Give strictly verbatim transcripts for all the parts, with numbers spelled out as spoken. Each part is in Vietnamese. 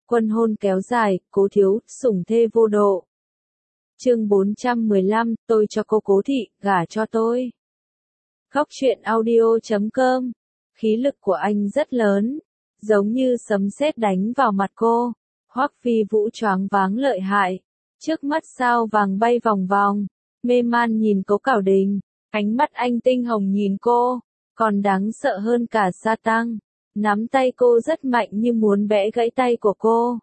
Quân hôn kéo dài, Cố thiếu, sủng thê vô độ. Chương bốn trăm mười lăm, tôi cho cô Cố thị, gả cho tôi. Góc truyện audio chấm com. Khí lực của anh rất lớn, giống như sấm sét đánh vào mặt cô. Hoắc Phi Vũ choáng váng lợi hại, trước mắt sao vàng bay vòng vòng, mê man nhìn Cố Cảo Đình, ánh mắt anh tinh hồng nhìn cô, còn đáng sợ hơn cả sa tăng, nắm tay cô rất mạnh như muốn bẻ gãy tay của cô.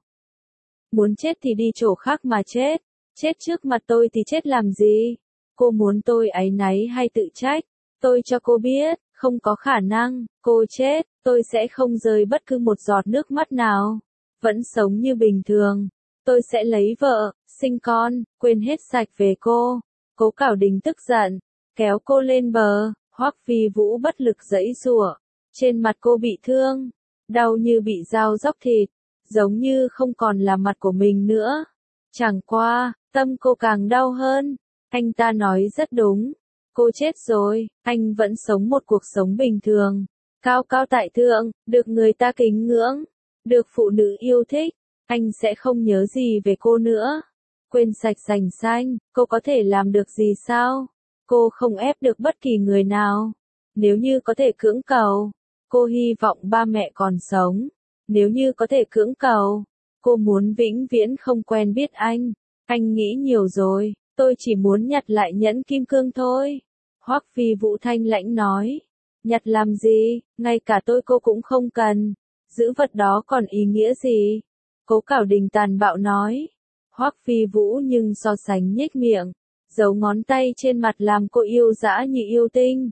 Muốn chết thì đi chỗ khác mà chết, chết trước mặt tôi thì chết làm gì? Cô muốn tôi áy náy hay tự trách? Tôi cho cô biết, không có khả năng, cô chết, tôi sẽ không rơi bất cứ một giọt nước mắt nào. Vẫn sống như bình thường, tôi sẽ lấy vợ, sinh con, quên hết sạch về cô. Cố Cảo Đình tức giận, kéo cô lên bờ, Hoắc Phi Vũ bất lực giãy giụa, trên mặt cô bị thương, đau như bị dao róc thịt, giống như không còn là mặt của mình nữa. Chẳng qua, tâm cô càng đau hơn, anh ta nói rất đúng, cô chết rồi, anh vẫn sống một cuộc sống bình thường, cao cao tại thượng, được người ta kính ngưỡng, được phụ nữ yêu thích, anh sẽ không nhớ gì về cô nữa. Quên sạch sành xanh, cô có thể làm được gì sao? Cô không ép được bất kỳ người nào. Nếu như có thể cưỡng cầu, cô hy vọng ba mẹ còn sống. Nếu như có thể cưỡng cầu, cô muốn vĩnh viễn không quen biết anh. Anh nghĩ nhiều rồi, tôi chỉ muốn nhặt lại nhẫn kim cương thôi. Hoắc Phi Vũ thanh lãnh nói. Nhặt làm gì, ngay cả tôi cô cũng không cần. Giữ vật đó còn ý nghĩa gì? Cố Cảo Đình tàn bạo nói. Hoắc Phi Vũ nhưng so sánh nhếch miệng, giấu ngón tay trên mặt làm cô yêu dã như yêu tinh.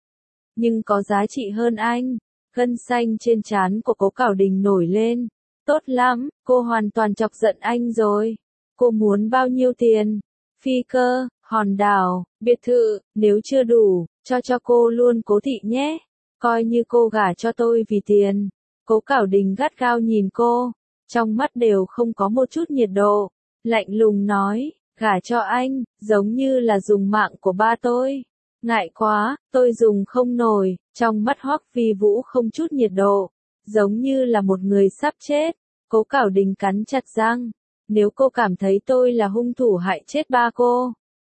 Nhưng có giá trị hơn anh. Gân xanh trên trán của Cố Cảo Đình nổi lên. Tốt lắm, cô hoàn toàn chọc giận anh rồi. Cô muốn bao nhiêu tiền? Phi cơ, hòn đảo, biệt thự, nếu chưa đủ, cho cho cô luôn Cố thị nhé. Coi như cô gả cho tôi vì tiền. Cố Cảo Đình gắt gao nhìn cô, trong mắt đều không có một chút nhiệt độ, lạnh lùng nói, gả cho anh, giống như là dùng mạng của ba tôi. Ngại quá, tôi dùng không nổi, trong mắt Hoắc Phi Vũ không chút nhiệt độ, giống như là một người sắp chết. Cố Cảo Đình cắn chặt răng, nếu cô cảm thấy tôi là hung thủ hại chết ba cô,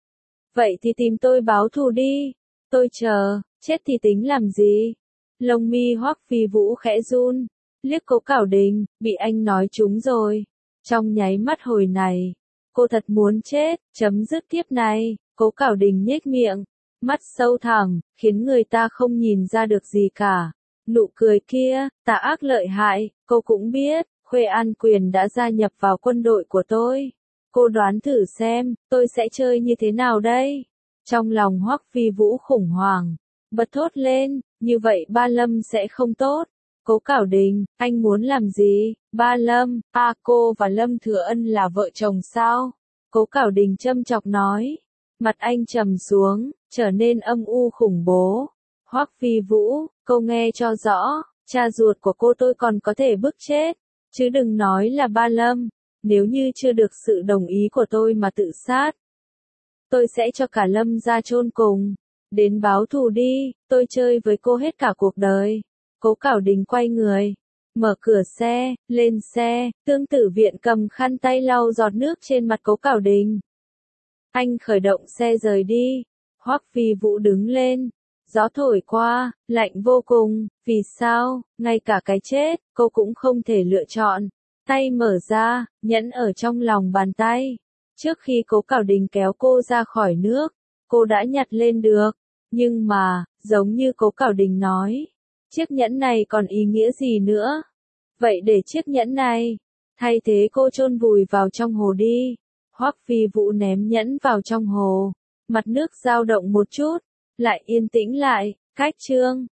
vậy thì tìm tôi báo thù đi, tôi chờ, chết thì tính làm gì? Lông mi Hoắc Phi Vũ khẽ run, liếc Cố Cảo Đình, bị anh nói trúng rồi. Trong nháy mắt hồi này, cô thật muốn chết, chấm dứt kiếp này. Cố Cảo Đình nhếch miệng, mắt sâu thẳm, khiến người ta không nhìn ra được gì cả. Nụ cười kia, tà ác lợi hại, cô cũng biết, Khuê An Quyền đã gia nhập vào quân đội của tôi. Cô đoán thử xem, tôi sẽ chơi như thế nào đây? Trong lòng Hoắc Phi Vũ khủng hoảng, bật thốt lên, như vậy Ba Lâm sẽ không tốt. Cố Cảo Đình, anh muốn làm gì? Ba Lâm, à cô và Lâm Thừa Ân là vợ chồng sao? Cố Cảo Đình châm chọc nói. Mặt anh trầm xuống, trở nên âm u khủng bố. Hoắc Phi Vũ, cô nghe cho rõ, cha ruột của cô tôi còn có thể bức chết, chứ đừng nói là Ba Lâm. Nếu như chưa được sự đồng ý của tôi mà tự sát, tôi sẽ cho cả Lâm ra chôn cùng. Đến báo thù đi, tôi chơi với cô hết cả cuộc đời. Cố Cảo Đình quay người, mở cửa xe, lên xe, Tương Tử Viện cầm khăn tay lau giọt nước trên mặt Cố Cảo Đình. Anh khởi động xe rời đi. Hoắc Phi Vũ đứng lên, gió thổi qua, lạnh vô cùng, vì sao, ngay cả cái chết, cô cũng không thể lựa chọn. Tay mở ra, nhẫn ở trong lòng bàn tay. Trước khi Cố Cảo Đình kéo cô ra khỏi nước, cô đã nhặt lên được. Nhưng mà, giống như Cố Cảo Đình nói, chiếc nhẫn này còn ý nghĩa gì nữa? Vậy để chiếc nhẫn này, thay thế cô chôn vùi vào trong hồ đi. Hoắc Phi Vũ ném nhẫn vào trong hồ, mặt nước dao động một chút, lại yên tĩnh lại. Cách chương